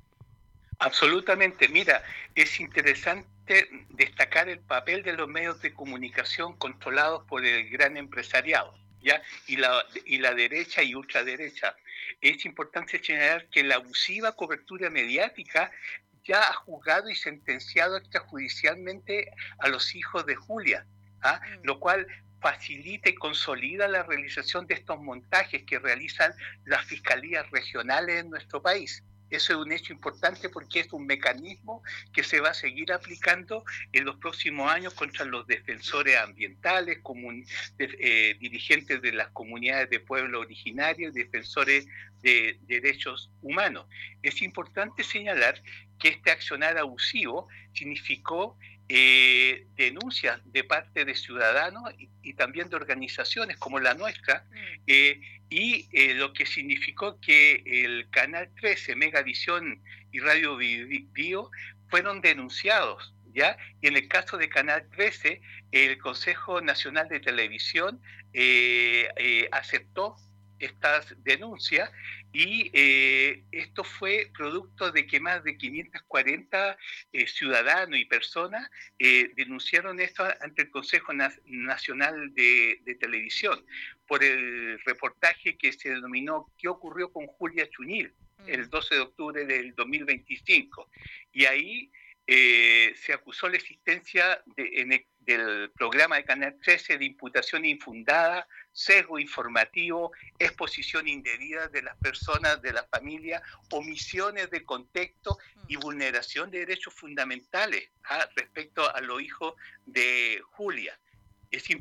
Absolutamente. Mira, es interesante destacar el papel de los medios de comunicación controlados por el gran empresariado, ¿ya? Y la, y la derecha y ultraderecha. Es importante señalar que la abusiva cobertura mediática ya ha juzgado y sentenciado extrajudicialmente a los hijos de Julia, ¿ah? Mm. Lo cual facilita y consolida la realización de estos montajes que realizan las fiscalías regionales en nuestro país. Eso es un hecho importante porque es un mecanismo que se va a seguir aplicando en los próximos años contra los defensores ambientales, comun, de, eh, dirigentes de las comunidades de pueblos originarios, defensores de derechos humanos. Es importante señalar que este accionar abusivo significó eh, denuncias de parte de ciudadanos y, y también de organizaciones como la nuestra, eh, y eh, lo que significó que el Canal trece, Megavisión y Radio Bio fueron denunciados, ¿ya? Y en el caso de Canal trece, el Consejo Nacional de Televisión eh, eh, aceptó estas denuncias y eh, esto fue producto de que más de quinientos cuarenta eh, ciudadanos y personas eh, denunciaron esto ante el Consejo Nacional de, de Televisión por el reportaje que se denominó ¿Qué ocurrió con Julia Chuñil? El doce de octubre del dos mil veinticinco. Y ahí eh, se acusó la existencia de, en el, del programa de Canal trece de imputación infundada, sesgo informativo, exposición indebida de las personas, de la familia, omisiones de contexto y vulneración de derechos fundamentales ¿ah? respecto a los hijos de Julia. Es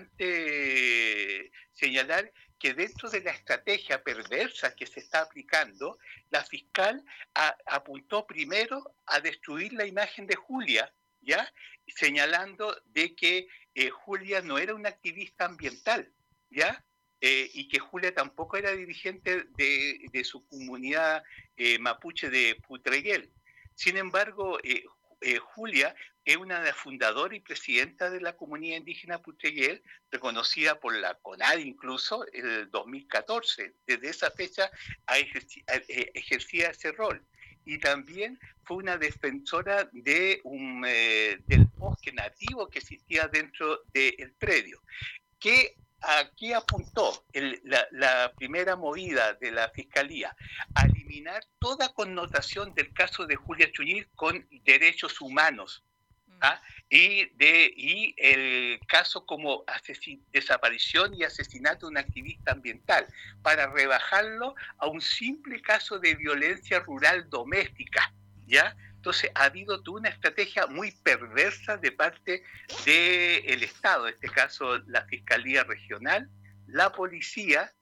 importante señalar que dentro de la estrategia perversa que se está aplicando, la fiscal a, apuntó primero a destruir la imagen de Julia, ¿ya? Señalando de que eh, Julia no era una activista ambiental, ¿ya? Eh, y que Julia tampoco era dirigente de, de su comunidad eh, mapuche de Putreguel. Sin embargo, eh, eh, Julia es una de las fundadoras y presidenta de la comunidad indígena Putreguel, reconocida por la CONAD incluso en el dos mil catorce. Desde esa fecha ha ejerci- eh, ejercía ese rol. Y también fue una defensora de un, eh, del bosque nativo que existía dentro del predio. ¿Qué Aquí apuntó el, la, la primera movida de la Fiscalía a eliminar toda connotación del caso de Julia Chuñil con derechos humanos, ¿ah? y, de, y el caso como asesin- desaparición y asesinato de un activista ambiental, para rebajarlo a un simple caso de violencia rural doméstica, ¿ya? Entonces ha habido toda una estrategia muy perversa de parte del Estado, en este caso la Fiscalía Regional, la Policía,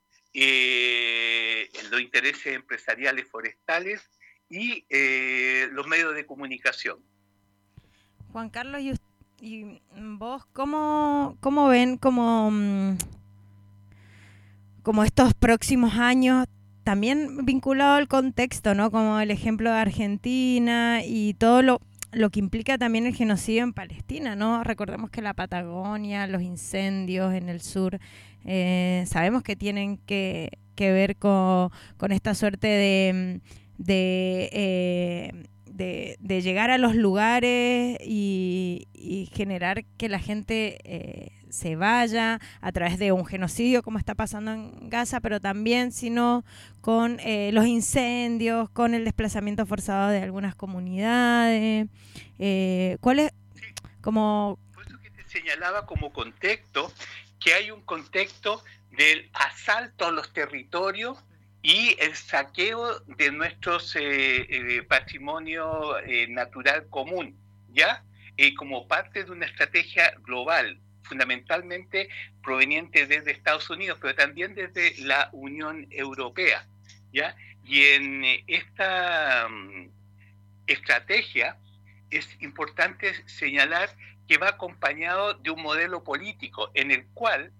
eh, los intereses empresariales forestales y eh, los medios de comunicación. Juan Carlos, y, y vos, ¿cómo, cómo ven como, como estos próximos años, también vinculado al contexto, ¿no? Como el ejemplo de Argentina y todo lo, lo que implica también el genocidio en Palestina, ¿no? Recordemos que la Patagonia, los incendios en el sur, eh, sabemos que tienen que, que ver con, con esta suerte de... de eh, De, de llegar a los lugares y, y generar que la gente eh, se vaya a través de un genocidio como está pasando en Gaza, pero también sino con eh, los incendios, con el desplazamiento forzado de algunas comunidades. Eh, ¿Cuál es como...? Por eso que te señalaba como contexto, que hay un contexto del asalto a los territorios y el saqueo de nuestros eh, eh, patrimonio eh, natural común, ¿ya? Eh, como parte de una estrategia global, fundamentalmente proveniente desde Estados Unidos, pero también desde la Unión Europea, ¿ya? Y en eh, esta um, estrategia es importante señalar que va acompañado de un modelo político en el cual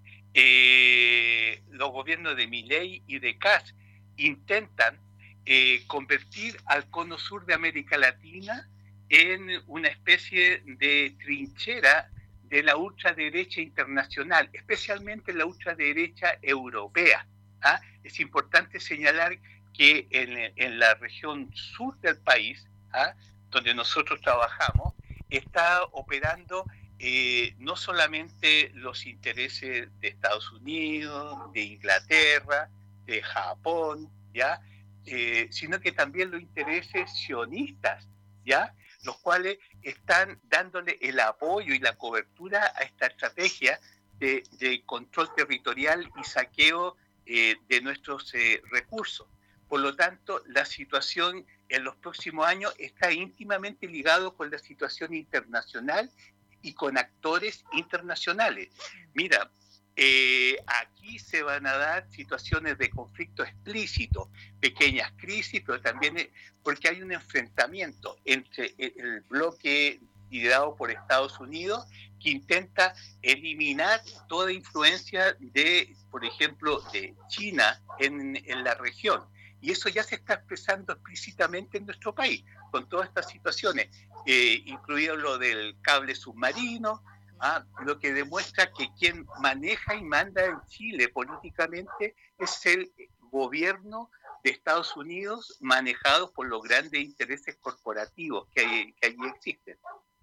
eh, los gobiernos de Milei y de Kast intentan eh, convertir al cono sur de América Latina en una especie de trinchera de la ultraderecha internacional, especialmente la ultraderecha europea. ¿Ah? Es importante señalar que en, en la región sur del país, ¿ah? donde nosotros trabajamos, está operando eh, no solamente los intereses de Estados Unidos, de Inglaterra, de Japón, ¿ya? Eh, sino que también los intereses sionistas, ¿ya? Los cuales están dándole el apoyo y la cobertura a esta estrategia de, de control territorial y saqueo eh, de nuestros eh, recursos. Por lo tanto, la situación en los próximos años está íntimamente ligado con la situación internacional y con actores internacionales. Mira, Eh, aquí se van a dar situaciones de conflicto explícito, pequeñas crisis, pero también eh, porque hay un enfrentamiento entre el, el bloque liderado por Estados Unidos que intenta eliminar toda influencia de, por ejemplo, de China en, en la región. Y eso ya se está expresando explícitamente en nuestro país, con todas estas situaciones, eh, incluido lo del cable submarino, Ah, lo que demuestra que quien maneja y manda en Chile políticamente es el gobierno de Estados Unidos manejado por los grandes intereses corporativos que, hay, que allí existen.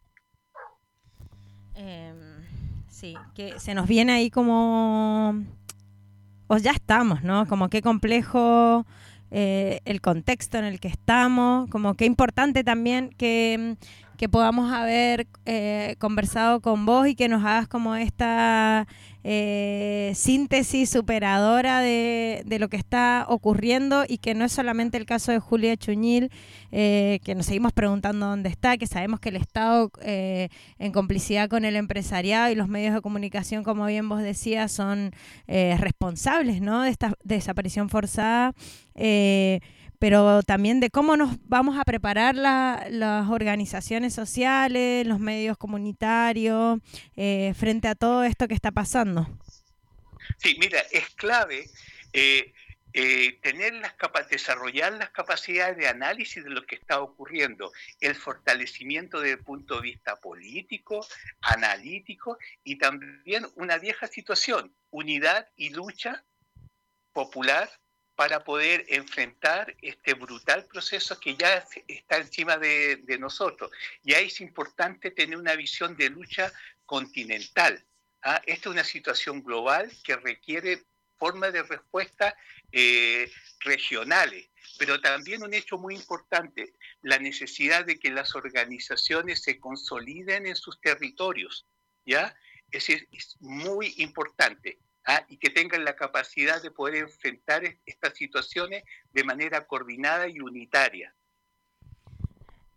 Eh, sí, que se nos viene ahí como... O ya estamos, ¿no? Como qué complejo eh, el contexto en el que estamos, como qué importante también que... que podamos haber eh, conversado con vos y que nos hagas como esta eh, síntesis superadora de, de lo que está ocurriendo y que no es solamente el caso de Julia Chuñil, eh, que nos seguimos preguntando dónde está, que sabemos que el Estado eh, en complicidad con el empresariado y los medios de comunicación, como bien vos decías, son eh, responsables, ¿no? de esta desaparición forzada, eh, pero también de cómo nos vamos a preparar la, las organizaciones sociales, los medios comunitarios, eh, frente a todo esto que está pasando. Sí, mira, es clave eh, eh, tener las capa- desarrollar las capacidades de análisis de lo que está ocurriendo, el fortalecimiento desde el punto de vista político, analítico y también una vieja situación, unidad y lucha popular para poder enfrentar este brutal proceso que ya está encima de, de nosotros. Y ahí es importante tener una visión de lucha continental. ¿ah? Esta es una situación global que requiere formas de respuesta eh, regionales, pero también un hecho muy importante, la necesidad de que las organizaciones se consoliden en sus territorios, ¿ya? Es, es muy importante. ¿Ah? Y que tengan la capacidad de poder enfrentar estas situaciones de manera coordinada y unitaria.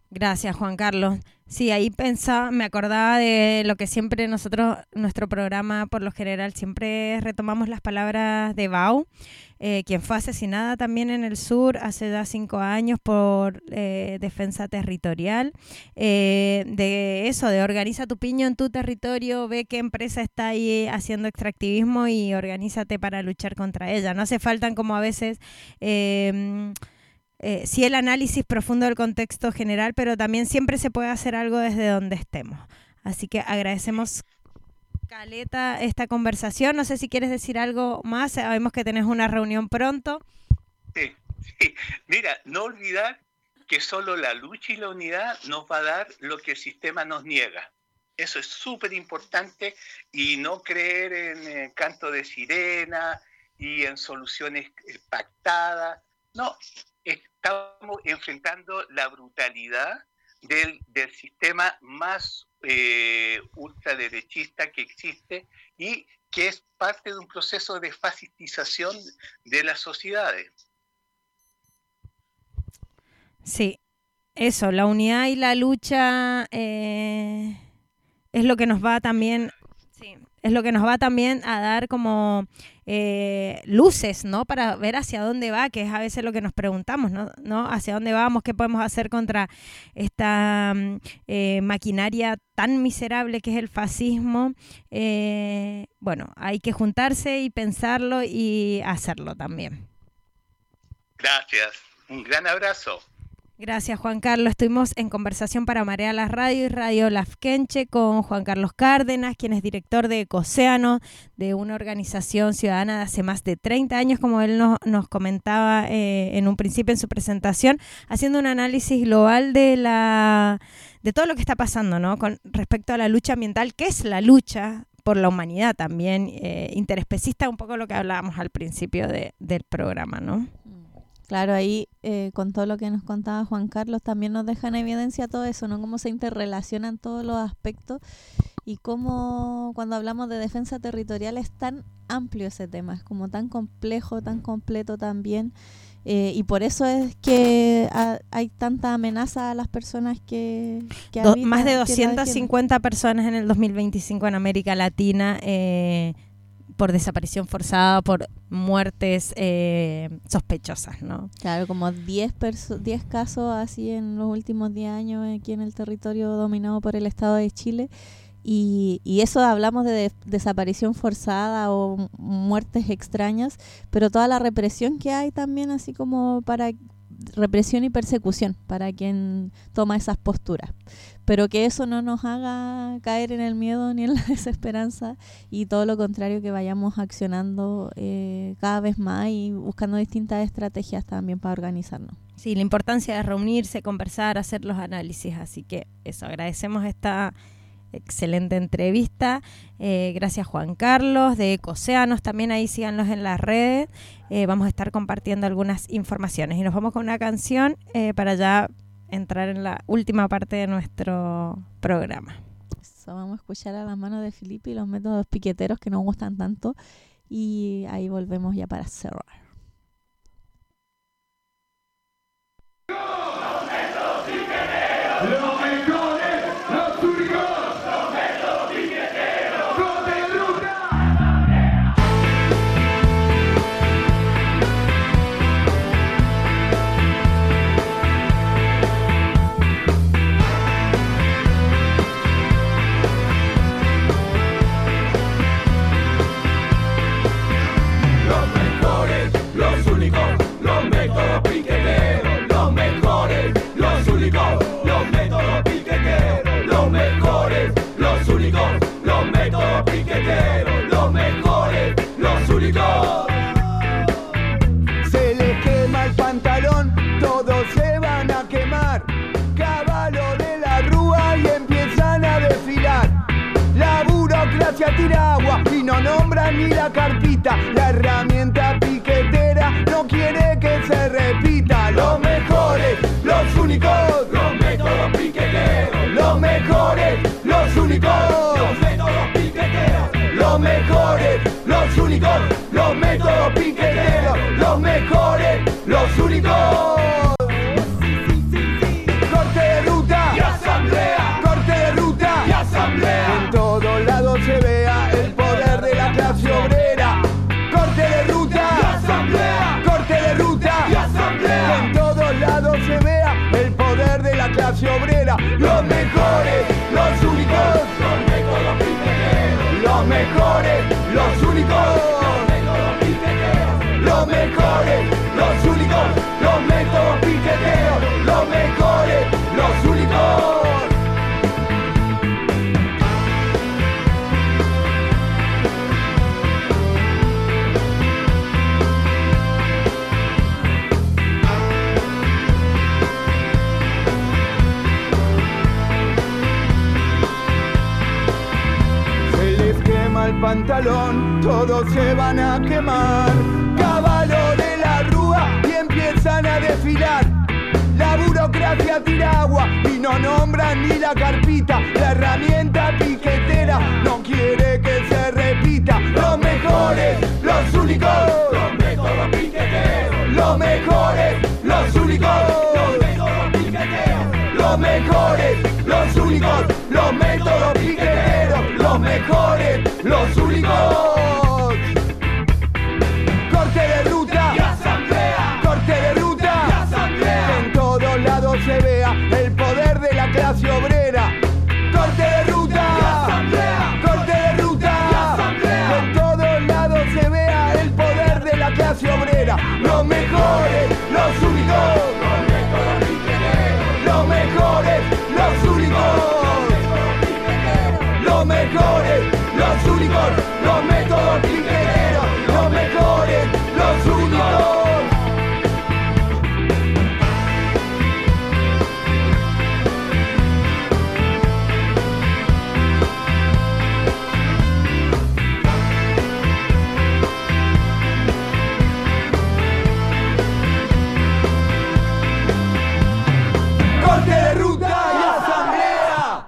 Gracias, Juan Carlos. Sí, ahí pensaba, me acordaba de lo que siempre nosotros, nuestro programa por lo general, siempre retomamos las palabras de Bau, eh, quien fue asesinada también en el sur hace ya cinco años por eh, defensa territorial, eh, de eso, de organiza tu piño en tu territorio, ve qué empresa está ahí haciendo extractivismo y organízate para luchar contra ella. No hace falta como a veces... Eh, Eh, sí el análisis profundo del contexto general, pero también siempre se puede hacer algo desde donde estemos. Así que agradecemos, caleta, esta conversación. No sé si quieres decir algo más, sabemos que tenés una reunión pronto. Sí, sí. Mira, no olvidar que solo la lucha y la unidad nos va a dar lo que el sistema nos niega. Eso es súper importante, y no creer en eh, canto de sirena y en soluciones eh, pactadas. No, estamos enfrentando la brutalidad del, del sistema más eh, ultraderechista que existe y que es parte de un proceso de fascistización de las sociedades. Sí, eso, la unidad y la lucha eh, es lo que nos va también... Sí. Es lo que nos va también a dar como eh, luces, ¿no? Para ver hacia dónde va, que es a veces lo que nos preguntamos, ¿no? ¿No? Hacia dónde vamos, qué podemos hacer contra esta eh, maquinaria tan miserable que es el fascismo. Eh, bueno, hay que juntarse y pensarlo y hacerlo también. Gracias. Un gran abrazo. Gracias, Juan Carlos. Estuvimos en conversación para Marea la Radio y Radio Lafkenche con Juan Carlos Cárdenas, quien es director de Ecocéano, de una organización ciudadana de hace más de treinta años, como él nos, nos comentaba eh, en un principio en su presentación, haciendo un análisis global de la de todo lo que está pasando, ¿no? Con respecto a la lucha ambiental, que es la lucha por la humanidad también, eh, interespecista, un poco lo que hablábamos al principio de, del programa, ¿no? Claro, ahí eh, con todo lo que nos contaba Juan Carlos también nos deja en evidencia todo eso, ¿no? Cómo se interrelacionan todos los aspectos y cómo cuando hablamos de defensa territorial es tan amplio ese tema, es como tan complejo, tan completo también, eh, y por eso es que ha, hay tanta amenaza a las personas que, que Do, habitan, más de doscientas cincuenta personas en el dos mil veinticinco en América Latina eh, por desaparición forzada, por muertes eh, sospechosas, ¿no? Claro, como diez casos así en los últimos diez años aquí en el territorio dominado por el Estado de Chile. Y, y eso hablamos de, de desaparición forzada o muertes extrañas, pero toda la represión que hay también, así como para represión y persecución para quien toma esas posturas, pero que eso no nos haga caer en el miedo ni en la desesperanza, y todo lo contrario, que vayamos accionando eh, cada vez más y buscando distintas estrategias también para organizarnos. Sí, la importancia de reunirse, conversar, hacer los análisis, así que eso, agradecemos esta excelente entrevista. Eh, gracias, Juan Carlos, de Ecocéanos. También ahí síganlos en las redes. Eh, vamos a estar compartiendo algunas informaciones. Y nos vamos con una canción eh, para ya entrar en la última parte de nuestro programa. Eso, vamos a escuchar A las manos de Filippi y los métodos piqueteros que nos gustan tanto. Y ahí volvemos ya para cerrar. Los métodos piqueteros. Los mejores, los únicos. Se les quema el pantalón, todos se van a quemar. Caballo de la rúa y empiezan a desfilar. La burocracia tira agua y no nombran ni la carpita. La herramienta piquetera no quiere que se repita. Los mejores, los únicos, los métodos piqueteros. Los mejores, los únicos, los métodos piqueteros. Los mejores, los únicos, los métodos piqueteros. Los mejores, los únicos. Corte de ruta. mejores, los únicos, los métodos piqueteros, los mejores, los únicos. El pantalón, todos se van a quemar. Caballo de la rúa y empiezan a desfilar. La burocracia tira agua y no nombran ni la carpita. La herramienta piquetera no quiere que se repita. Los mejores, los únicos, los métodos piqueteros. Los mejores, los únicos, los métodos piqueteros. Los mejores, los únicos, los métodos piqueteros. Los mejores, los únicos. Corte de ruta y asamblea. Corte de ruta y asamblea. Que en todos lados se vea el poder de la clase obrera. Corte de ruta y asamblea. Corte de ruta y asamblea. Que en todos lados se vea el poder de la clase obrera. Los mejores, los únicos. Los métodos piqueteros. Los mejores, los únicos. Los mejores, los únicos, los métodos piqueteros, los mejores, los únicos. Corte de ruta y asamblea.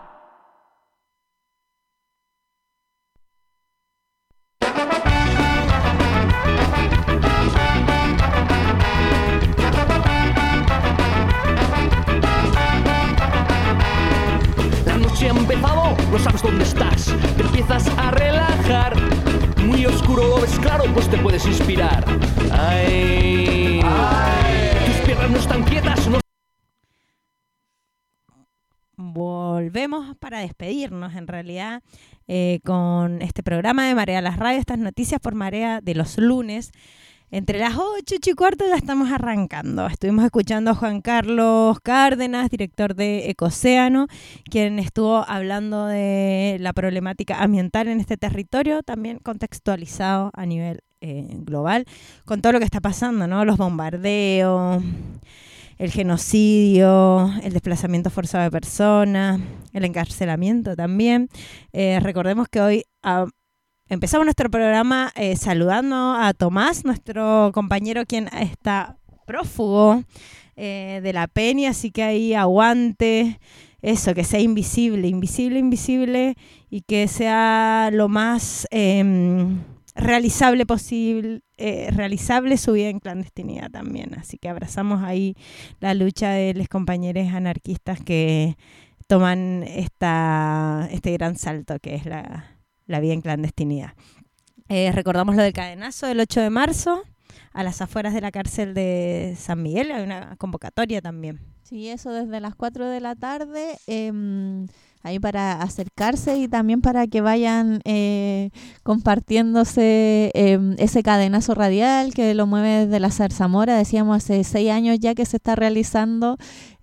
Ha empezado, no sabes dónde estás, te empiezas a relajar, muy oscuro lo ves claro, pues te puedes inspirar. Ay, ay. Tus piernas no están quietas, no. Volvemos para despedirnos en realidad eh, con este programa de Marea Las Radio, estas noticias por Marea de los lunes. Entre las ocho y cuarto ya estamos arrancando. Estuvimos escuchando a Juan Carlos Cárdenas, director de Ecocéano, quien estuvo hablando de la problemática ambiental en este territorio, también contextualizado a nivel eh, global, con todo lo que está pasando, ¿no? Los bombardeos, el genocidio, el desplazamiento forzado de personas, el encarcelamiento también. Eh, recordemos que hoy... Uh, Empezamos nuestro programa eh, saludando a Tomás, nuestro compañero quien está prófugo eh, de la peña, así que ahí aguante eso, que sea invisible, invisible, invisible y que sea lo más eh, realizable posible, eh, realizable su vida en clandestinidad también. Así que abrazamos ahí la lucha de los compañeros anarquistas que toman esta, este gran salto que es la... la vida en clandestinidad. Eh, recordamos lo del cadenazo del ocho de marzo a las afueras de la cárcel de San Miguel. Hay una convocatoria también. Sí, eso desde las cuatro de la tarde, eh, ahí para acercarse y también para que vayan eh, compartiéndose eh, ese cadenazo radial que lo mueve desde la Zarzamora. Decíamos hace seis años ya que se está realizando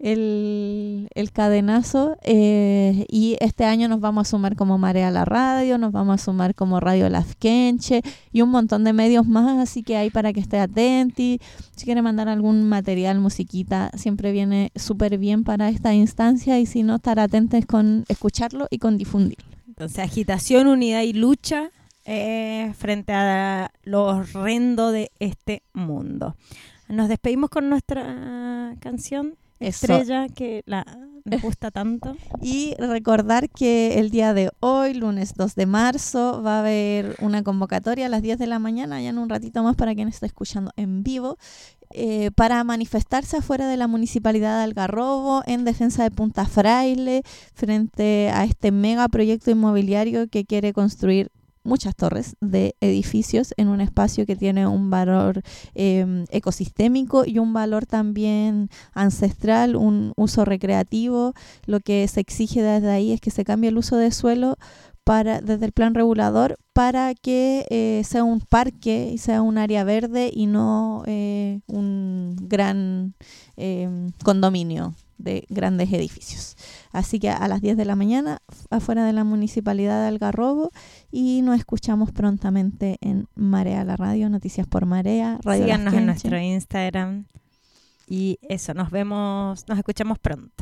el, el cadenazo eh, y este año nos vamos a sumar como Marea la Radio, nos vamos a sumar como Radio Lafkenche y un montón de medios más, así que ahí para que esté atenti. Si quiere mandar algún material, musiquita, siempre viene súper bien para esta instancia y si no, estar atentos con escucharlo y con difundirlo. Entonces, agitación, unidad y lucha eh, frente a lo horrendo de este mundo. Nos despedimos con nuestra canción estrella, Eso. que la, nos gusta tanto. Y recordar que el día de hoy, lunes dos de marzo, va a haber una convocatoria a las diez de la mañana, ya en un ratito más para quien esté escuchando en vivo, eh, para manifestarse afuera de la Municipalidad de Algarrobo en defensa de Punta Fraile frente a este megaproyecto inmobiliario que quiere construir muchas torres de edificios en un espacio que tiene un valor eh, ecosistémico y un valor también ancestral, un uso recreativo. Lo que se exige desde ahí es que se cambie el uso de suelo para, desde el plan regulador para que eh, sea un parque y sea un área verde y no eh, un gran eh, condominio de grandes edificios. Así que a las diez de la mañana afuera de la Municipalidad de Algarrobo, y nos escuchamos prontamente en Marea la Radio, Noticias por Marea, Radio Síganos en Las nuestro Quenche. Instagram. Y eso, nos vemos, nos escuchamos pronto.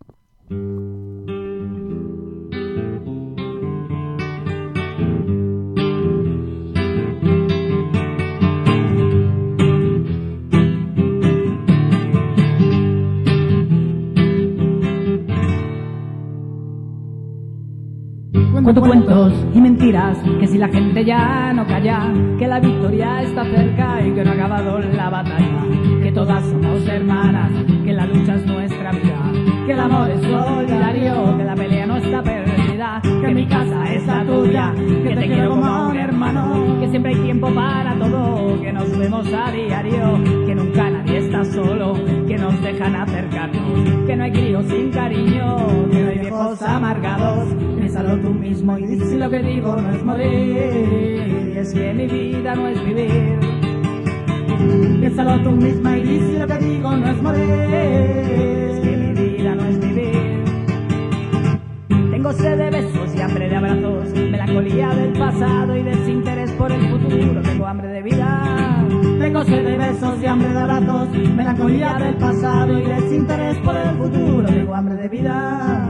Cuento cuentos y mentiras, que si la gente ya no calla, que la victoria está cerca y que no ha acabado la batalla, que todas somos hermanas, que la lucha es nuestra vida, que el amor es solidario, que la pelea no está perdida, que mi casa es la tuya, que te quiero como a un hermano, que siempre hay tiempo para todo, que nos vemos a diario, que nunca nadie está solo, que nos dejan acercarnos, que no hay críos sin cariño, que no hay viejos amargados. Piénsalo tú mismo y di si lo que digo no es morir, y es que mi vida no es vivir. Piénsalo tú misma y di si lo que digo no es morir, es que mi vida no es vivir. Tengo sed de besos y hambre de abrazos, melancolía del pasado y desinterés por el futuro. Tengo hambre de vida. Tengo sed de besos y hambre de abrazos, melancolía del pasado y desinterés por el futuro. Tengo hambre de vida.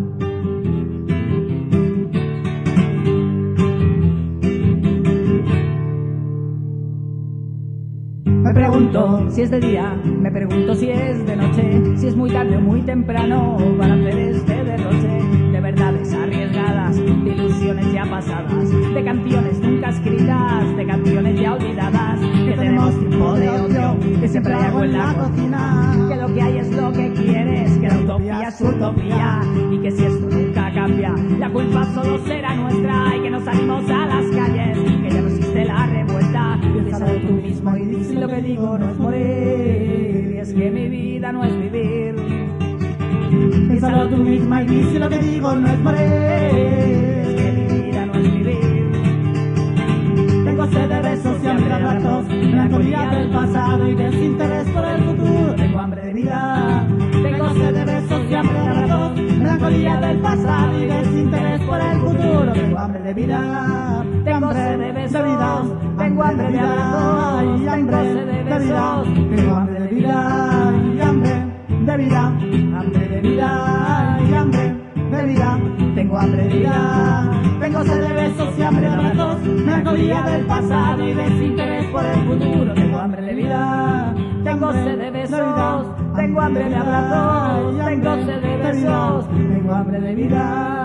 Me pregunto si es de día, me pregunto si es de noche, si es muy tarde o muy temprano para hacer este derroche de verdades arriesgadas, de ilusiones ya pasadas, de canciones nunca escritas, de canciones ya olvidadas, que tenemos tiempo de ocio, que siempre hay algo en la cocina, que lo que hay es lo que quieres, que la utopía es utopía y que si esto nunca cambia, la culpa solo será nuestra y que nos salimos a las calles, que ya no existe la revuelta. Piénsalo tú mismo y di si lo que digo no es morir, y es que mi vida no es vivir. Piénsalo tú misma y di si lo que digo no es morir, es que mi vida no es vivir. Tengo sed de besos y hambre de abrazos, melancolía del pasado y desinterés por el futuro. Tengo hambre de vida. Tengo sed de besos y hambre de abrazos, melancolía del pasado y desinterés por el futuro. Tengo hambre de vida. Tengo sed de besos, tengo hambre de abrazos, tengo sed de besos, tengo hambre de vida y hambre de vida, hambre de vida y hambre de vida, tengo hambre de vida. Tengo sed de besos y hambre de abrazos, melancolía del pasado y desinterés por el futuro. Tengo hambre de vida. Tengo sed de besos, tengo hambre de abrazos, tengo sed de besos, tengo hambre de vida.